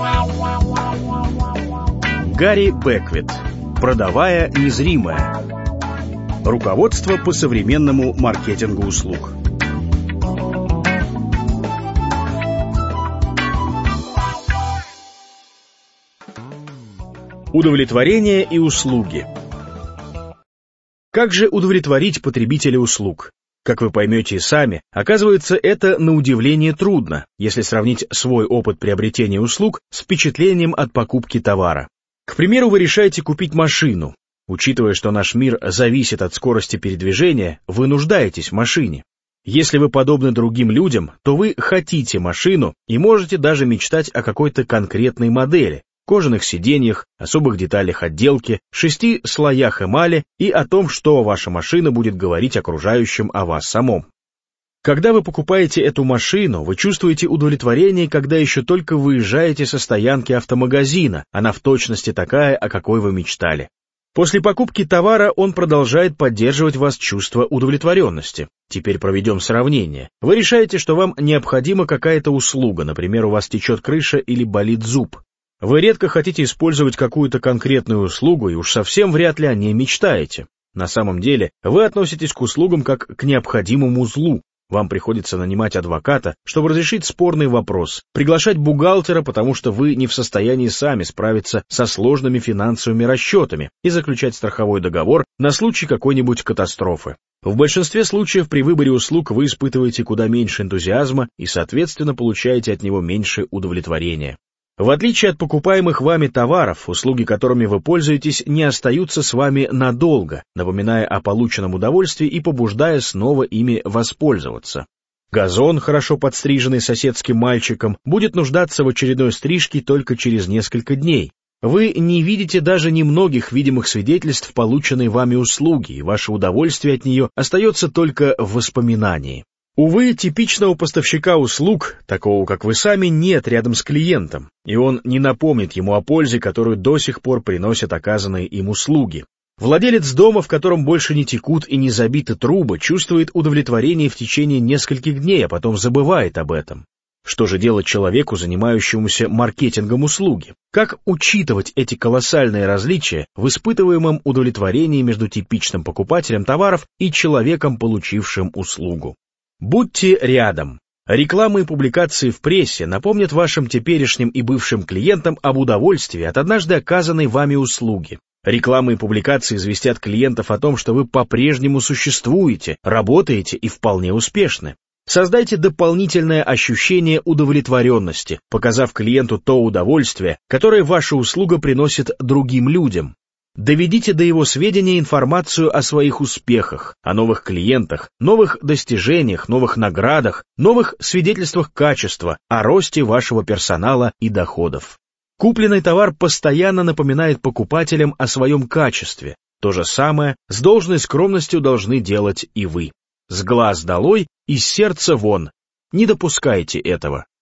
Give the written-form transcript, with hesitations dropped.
Гарри Беквит. Продавая незримое. Руководство по современному маркетингу услуг. Удовлетворение и услуги. Как же удовлетворить потребителя услуг? Как вы поймете и сами, оказывается, это на удивление трудно, если сравнить свой опыт приобретения услуг с впечатлением от покупки товара. К примеру, вы решаете купить машину. Учитывая, что наш мир зависит от скорости передвижения, вы нуждаетесь в машине. Если вы подобны другим людям, то вы хотите машину и можете даже мечтать о какой-то конкретной модели, кожаных сиденьях, особых деталях отделки, 6 слоях эмали и о том, что ваша машина будет говорить окружающим о вас самом. Когда вы покупаете эту машину, вы чувствуете удовлетворение, когда еще только выезжаете со стоянки автомагазина, она в точности такая, о какой вы мечтали. После покупки товара он продолжает поддерживать в вас чувство удовлетворенности. Теперь проведем сравнение. Вы решаете, что вам необходима какая-то услуга, например, у вас течет крыша или болит зуб. Вы редко хотите использовать какую-то конкретную услугу и уж совсем вряд ли о ней мечтаете. На самом деле, вы относитесь к услугам как к необходимому злу. Вам приходится нанимать адвоката, чтобы разрешить спорный вопрос, приглашать бухгалтера, потому что вы не в состоянии сами справиться со сложными финансовыми расчетами и заключать страховой договор на случай какой-нибудь катастрофы. В большинстве случаев при выборе услуг вы испытываете куда меньше энтузиазма и, соответственно, получаете от него меньше удовлетворения. В отличие от покупаемых вами товаров, услуги, которыми вы пользуетесь, не остаются с вами надолго, напоминая о полученном удовольствии и побуждая снова ими воспользоваться. Газон, хорошо подстриженный соседским мальчиком, будет нуждаться в очередной стрижке только через несколько дней. Вы не видите даже немногих видимых свидетельств полученной вами услуги, и ваше удовольствие от нее остается только в воспоминании. Увы, типичного поставщика услуг, такого как вы сами, нет рядом с клиентом, и он не напомнит ему о пользе, которую до сих пор приносят оказанные им услуги. Владелец дома, в котором больше не текут и не забиты трубы, чувствует удовлетворение в течение нескольких дней, а потом забывает об этом. Что же делать человеку, занимающемуся маркетингом услуги? Как учитывать эти колоссальные различия в испытываемом удовлетворении между типичным покупателем товаров и человеком, получившим услугу? Будьте рядом. Рекламы и публикации в прессе напомнят вашим теперешним и бывшим клиентам об удовольствии от однажды оказанной вами услуги. Рекламы и публикации известят клиентов о том, что вы по-прежнему существуете, работаете и вполне успешны. Создайте дополнительное ощущение удовлетворенности, показав клиенту то удовольствие, которое ваша услуга приносит другим людям. Доведите до его сведения информацию о своих успехах, о новых клиентах, новых достижениях, новых наградах, новых свидетельствах качества, о росте вашего персонала и доходов. Купленный товар постоянно напоминает покупателям о своем качестве. То же самое с должной скромностью должны делать и вы. С глаз долой, из сердца вон. Не допускайте этого.